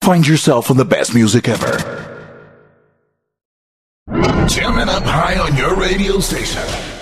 Find yourself on the best music ever. Jamming up high on your radio station.